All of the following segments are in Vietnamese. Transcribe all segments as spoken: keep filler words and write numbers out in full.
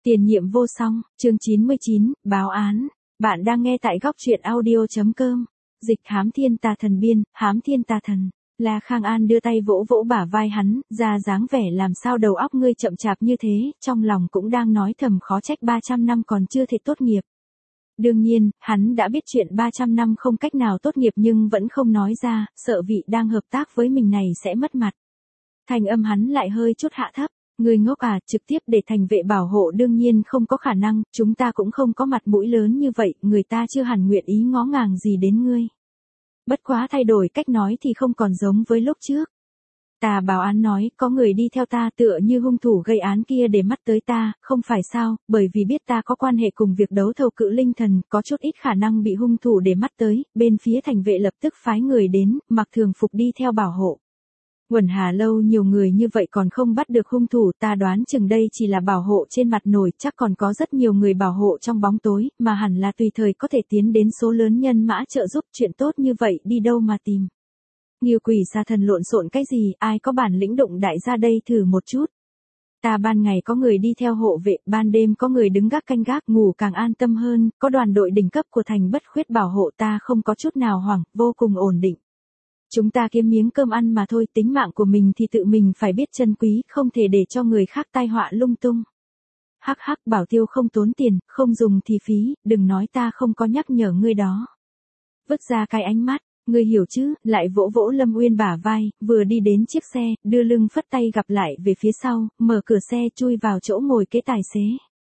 Tiền nhiệm vô song, chương chín mươi chín, báo án. Bạn đang nghe tại góc truyện audio.com. Dịch hám thiên tà thần biên, hám thiên tà thần. La Khang An đưa tay vỗ vỗ bả vai hắn, ra dáng vẻ làm sao đầu óc ngươi chậm chạp như thế, trong lòng cũng đang nói thầm khó trách ba trăm năm còn chưa thể tốt nghiệp. Đương nhiên, hắn đã biết chuyện ba trăm năm không cách nào tốt nghiệp nhưng vẫn không nói ra, sợ vị đang hợp tác với mình này sẽ mất mặt. Thành âm hắn lại hơi chút hạ thấp. Người ngốc à, trực tiếp để thành vệ bảo hộ đương nhiên không có khả năng, chúng ta cũng không có mặt mũi lớn như vậy, người ta chưa hẳn nguyện ý ngó ngàng gì đến ngươi. Bất quá thay đổi cách nói thì không còn giống với lúc trước. Ta báo án nói, có người đi theo ta tựa như hung thủ gây án kia để mắt tới ta, không phải sao, bởi vì biết ta có quan hệ cùng việc đấu thầu cự linh thần, có chút ít khả năng bị hung thủ để mắt tới, bên phía thành vệ lập tức phái người đến, mặc thường phục đi theo bảo hộ. Quần Hà Lâu nhiều người như vậy còn không bắt được hung thủ, ta đoán chừng đây chỉ là bảo hộ trên mặt nổi, chắc còn có rất nhiều người bảo hộ trong bóng tối, mà hẳn là tùy thời có thể tiến đến số lớn nhân mã trợ giúp, chuyện tốt như vậy đi đâu mà tìm. Nghiêu quỷ sa thần lộn xộn cái gì, ai có bản lĩnh động đại ra đây thử một chút. Ta ban ngày có người đi theo hộ vệ, ban đêm có người đứng gác canh gác, ngủ càng an tâm hơn, có đoàn đội đỉnh cấp của thành bất khuyết bảo hộ ta không có chút nào hoảng, vô cùng ổn định. Chúng ta kiếm miếng cơm ăn mà thôi, tính mạng của mình thì tự mình phải biết trân quý, không thể để cho người khác tai họa lung tung. Hắc hắc, bảo tiêu không tốn tiền, không dùng thì phí, đừng nói ta không có nhắc nhở ngươi đó. Vứt ra cái ánh mắt, ngươi hiểu chứ, lại vỗ vỗ Lâm Uyên bả vai, vừa đi đến chiếc xe, đưa lưng phất tay gặp lại về phía sau, mở cửa xe chui vào chỗ ngồi kế tài xế.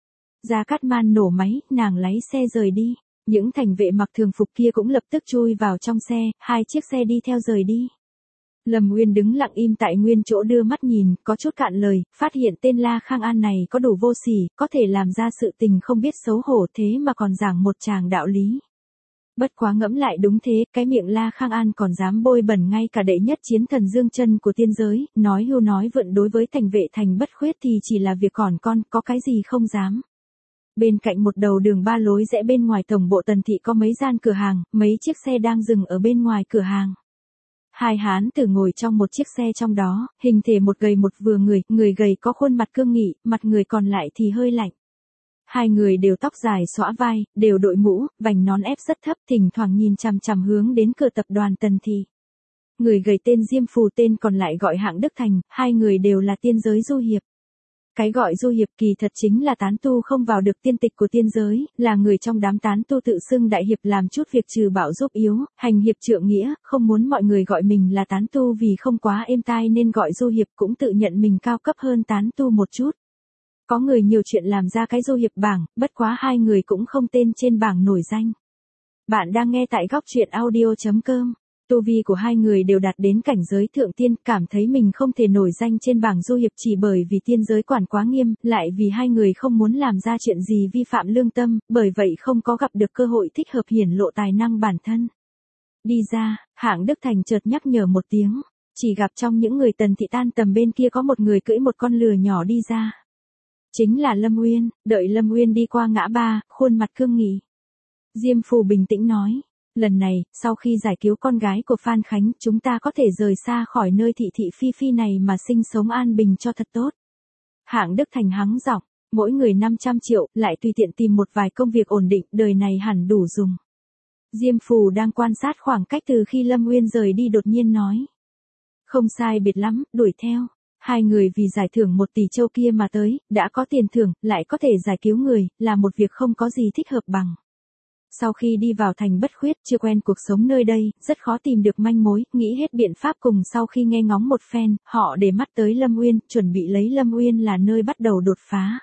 Gia Cát Man nổ máy, nàng lái xe rời đi. Những thành vệ mặc thường phục kia cũng lập tức chui vào trong xe, hai chiếc xe đi theo rời đi. Lâm Uyên đứng lặng im tại nguyên chỗ đưa mắt nhìn, có chút cạn lời, phát hiện tên La Khang An này có đủ vô sỉ, có thể làm ra sự tình không biết xấu hổ thế mà còn giảng một tràng đạo lý. Bất quá ngẫm lại đúng thế, cái miệng La Khang An còn dám bôi bẩn ngay cả đệ nhất chiến thần dương chân của tiên giới, nói hưu nói vượn đối với thành vệ thành bất khuyết thì chỉ là việc còn con, có cái gì không dám. Bên cạnh một đầu đường ba lối rẽ bên ngoài tổng bộ Tần Thị có mấy gian cửa hàng, mấy chiếc xe đang dừng ở bên ngoài cửa hàng. Hai hán tử ngồi trong một chiếc xe trong đó, hình thể một gầy một vừa người, người gầy có khuôn mặt cương nghị, mặt người còn lại thì hơi lạnh. Hai người đều tóc dài xõa vai, đều đội mũ, vành nón ép rất thấp, thỉnh thoảng nhìn chằm chằm hướng đến cửa tập đoàn Tần Thị. Người gầy tên Diêm Phù, tên còn lại gọi Hạng Đức Thành, hai người đều là tiên giới du hiệp. Cái gọi du hiệp kỳ thật chính là tán tu không vào được tiên tịch của tiên giới, là người trong đám tán tu tự xưng đại hiệp làm chút việc trừ bạo giúp yếu, hành hiệp trượng nghĩa, không muốn mọi người gọi mình là tán tu vì không quá êm tai nên gọi du hiệp, cũng tự nhận mình cao cấp hơn tán tu một chút. Có người nhiều chuyện làm ra cái du hiệp bảng, bất quá hai người cũng không tên trên bảng nổi danh. Bạn đang nghe tại góc truyện audio.com. Tu vi của hai người đều đạt đến cảnh giới thượng tiên, cảm thấy mình không thể nổi danh trên bảng du hiệp chỉ bởi vì tiên giới quản quá nghiêm, lại vì hai người không muốn làm ra chuyện gì vi phạm lương tâm, bởi vậy không có gặp được cơ hội thích hợp hiển lộ tài năng bản thân. Đi ra, Hạng Đức Thành chợt nhắc nhở một tiếng, chỉ gặp trong những người Tần Thị tan tầm bên kia có một người cưỡi một con lừa nhỏ đi ra. Chính là Lâm Uyên, đợi Lâm Uyên đi qua ngã ba, khuôn mặt cương nghị. Diêm Phù bình tĩnh nói. Lần này, sau khi giải cứu con gái của Phan Khánh, chúng ta có thể rời xa khỏi nơi thị thị phi phi này mà sinh sống an bình cho thật tốt. Hạng Đức Thành hắng giọng, mỗi người năm trăm triệu, lại tùy tiện tìm một vài công việc ổn định, đời này hẳn đủ dùng. Diêm Phù đang quan sát khoảng cách từ khi Lâm Uyên rời đi đột nhiên nói. Không sai biệt lắm, đuổi theo. Hai người vì giải thưởng một tỷ châu kia mà tới, đã có tiền thưởng, lại có thể giải cứu người, là một việc không có gì thích hợp bằng. Sau khi đi vào thành bất khuyết, chưa quen cuộc sống nơi đây, rất khó tìm được manh mối, nghĩ hết biện pháp cùng sau khi nghe ngóng một phen, họ để mắt tới Lâm Uyên, chuẩn bị lấy Lâm Uyên là nơi bắt đầu đột phá.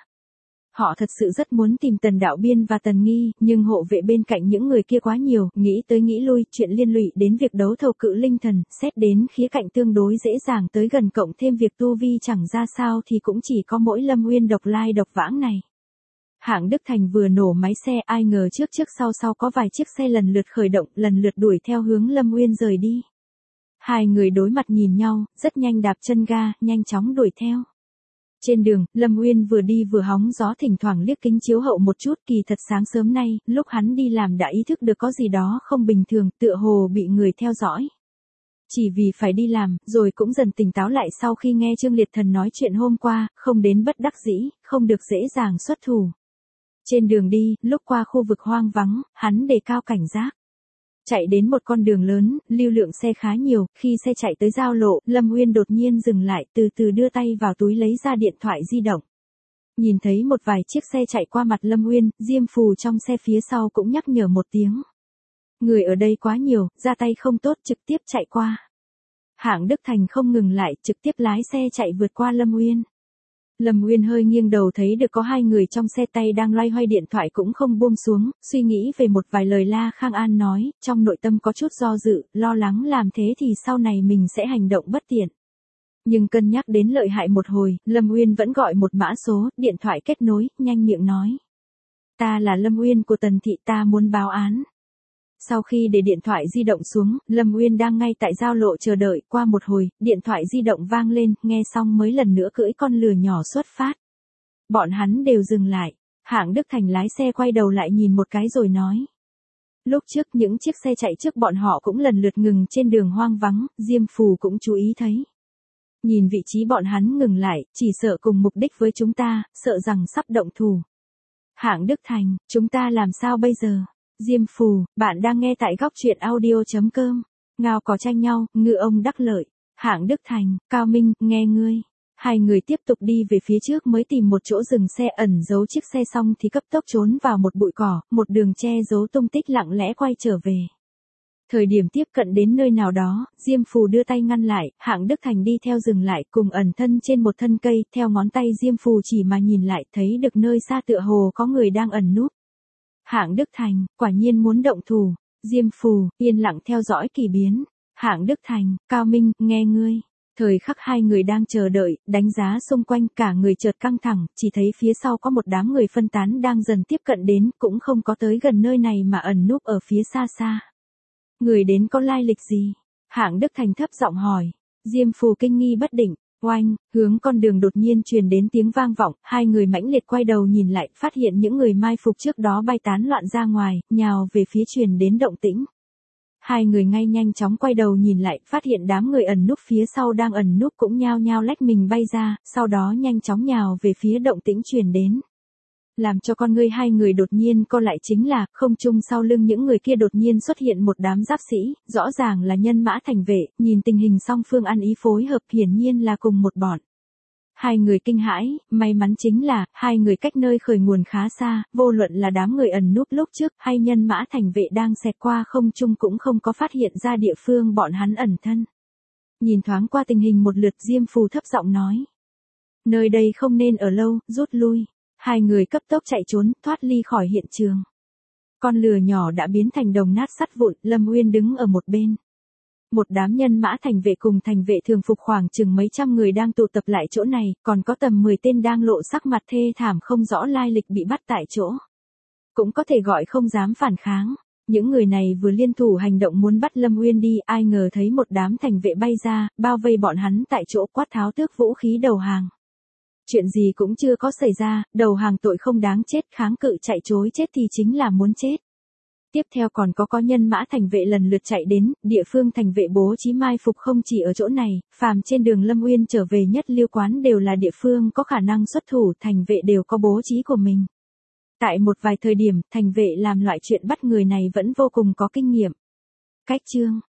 Họ thật sự rất muốn tìm Tần Đạo Biên và Tần Nghi, nhưng hộ vệ bên cạnh những người kia quá nhiều, nghĩ tới nghĩ lui, chuyện liên lụy đến việc đấu thầu cự linh thần, xét đến khía cạnh tương đối dễ dàng tới gần cộng thêm việc tu vi chẳng ra sao thì cũng chỉ có mỗi Lâm Uyên độc lai độc vãng này. Hạng Đức Thành vừa nổ máy xe, ai ngờ trước trước sau sau có vài chiếc xe lần lượt khởi động, lần lượt đuổi theo hướng Lâm Uyên rời đi. Hai người đối mặt nhìn nhau, rất nhanh đạp chân ga, nhanh chóng đuổi theo. Trên đường, Lâm Uyên vừa đi vừa hóng gió, thỉnh thoảng liếc kính chiếu hậu một chút, kỳ thật sáng sớm nay, lúc hắn đi làm đã ý thức được có gì đó không bình thường, tựa hồ bị người theo dõi. Chỉ vì phải đi làm, rồi cũng dần tỉnh táo lại sau khi nghe Trương Liệt Thần nói chuyện hôm qua, không đến bất đắc dĩ, không được dễ dàng xuất thủ. Trên đường đi, lúc qua khu vực hoang vắng, hắn đề cao cảnh giác. Chạy đến một con đường lớn, lưu lượng xe khá nhiều, khi xe chạy tới giao lộ, Lâm Uyên đột nhiên dừng lại, từ từ đưa tay vào túi lấy ra điện thoại di động. Nhìn thấy một vài chiếc xe chạy qua mặt Lâm Uyên, Diêm Phù trong xe phía sau cũng nhắc nhở một tiếng. Người ở đây quá nhiều, ra tay không tốt, trực tiếp chạy qua. Hạng Đức Thành không ngừng lại, trực tiếp lái xe chạy vượt qua Lâm Uyên. Lâm Uyên hơi nghiêng đầu thấy được có hai người trong xe tay đang loay hoay điện thoại cũng không buông xuống, suy nghĩ về một vài lời La Khang An nói, trong nội tâm có chút do dự, lo lắng làm thế thì sau này mình sẽ hành động bất tiện. Nhưng cân nhắc đến lợi hại một hồi, Lâm Uyên vẫn gọi một mã số, điện thoại kết nối, nhanh miệng nói. Ta là Lâm Uyên của Tần Thị, ta muốn báo án. Sau khi để điện thoại di động xuống, Lâm Uyên đang ngay tại giao lộ chờ đợi, qua một hồi, điện thoại di động vang lên, nghe xong mới lần nữa cưỡi con lừa nhỏ xuất phát. Bọn hắn đều dừng lại, Hạng Đức Thành lái xe quay đầu lại nhìn một cái rồi nói. Lúc trước những chiếc xe chạy trước bọn họ cũng lần lượt ngừng trên đường hoang vắng, Diêm Phù cũng chú ý thấy. Nhìn vị trí bọn hắn ngừng lại, chỉ sợ cùng mục đích với chúng ta, sợ rằng sắp động thủ. Hạng Đức Thành, chúng ta làm sao bây giờ? Diêm Phù, bạn đang nghe tại góc truyện audio chấm com. Ngao có tranh nhau, ngư ông đắc lợi. Hạng Đức Thành, Cao Minh, nghe ngươi. Hai người tiếp tục đi về phía trước mới tìm một chỗ dừng xe ẩn giấu chiếc xe xong thì cấp tốc trốn vào một bụi cỏ, một đường che giấu tung tích lặng lẽ quay trở về. Thời điểm tiếp cận đến nơi nào đó, Diêm Phù đưa tay ngăn lại, Hạng Đức Thành đi theo dừng lại cùng ẩn thân trên một thân cây, theo ngón tay Diêm Phù chỉ mà nhìn lại thấy được nơi xa tựa hồ có người đang ẩn núp. Hạng Đức Thành, quả nhiên muốn động thủ. Diêm Phù, yên lặng theo dõi kỳ biến. Hạng Đức Thành, Cao Minh, nghe ngươi. Thời khắc hai người đang chờ đợi, đánh giá xung quanh cả người chợt căng thẳng, chỉ thấy phía sau có một đám người phân tán đang dần tiếp cận đến, cũng không có tới gần nơi này mà ẩn núp ở phía xa xa. Người đến có lai lịch gì? Hạng Đức Thành thấp giọng hỏi. Diêm Phù kinh nghi bất định. Oanh, hướng con đường đột nhiên truyền đến tiếng vang vọng, hai người mãnh liệt quay đầu nhìn lại, phát hiện những người mai phục trước đó bay tán loạn ra ngoài, nhào về phía truyền đến động tĩnh. Hai người ngay nhanh chóng quay đầu nhìn lại, phát hiện đám người ẩn núp phía sau đang ẩn núp cũng nhao nhao lách mình bay ra, sau đó nhanh chóng nhào về phía động tĩnh truyền đến. Làm cho con ngươi hai người đột nhiên co lại chính là, không trung sau lưng những người kia đột nhiên xuất hiện một đám giáp sĩ, rõ ràng là nhân mã thành vệ, nhìn tình hình song phương ăn ý phối hợp hiển nhiên là cùng một bọn. Hai người kinh hãi, may mắn chính là, hai người cách nơi khởi nguồn khá xa, vô luận là đám người ẩn núp lúc trước hay nhân mã thành vệ đang xẹt qua không trung cũng không có phát hiện ra địa phương bọn hắn ẩn thân. Nhìn thoáng qua tình hình một lượt, Diêm Phù thấp giọng nói. Nơi đây không nên ở lâu, rút lui. Hai người cấp tốc chạy trốn, thoát ly khỏi hiện trường. Con lừa nhỏ đã biến thành đồng nát sắt vụn, Lâm Uyên đứng ở một bên. Một đám nhân mã thành vệ cùng thành vệ thường phục khoảng chừng mấy trăm người đang tụ tập lại chỗ này, còn có tầm mười tên đang lộ sắc mặt thê thảm không rõ lai lịch bị bắt tại chỗ. Cũng có thể gọi không dám phản kháng. Những người này vừa liên thủ hành động muốn bắt Lâm Uyên đi, ai ngờ thấy một đám thành vệ bay ra, bao vây bọn hắn tại chỗ, quát tháo tước vũ khí đầu hàng. Chuyện gì cũng chưa có xảy ra, đầu hàng tội không đáng chết, kháng cự chạy chối chết thì chính là muốn chết. Tiếp theo còn có có nhân mã thành vệ lần lượt chạy đến, địa phương thành vệ bố trí mai phục không chỉ ở chỗ này, phàm trên đường Lâm Uyên trở về nhất liêu quán đều là địa phương có khả năng xuất thủ, thành vệ đều có bố trí của mình. Tại một vài thời điểm, thành vệ làm loại chuyện bắt người này vẫn vô cùng có kinh nghiệm. Cách chương,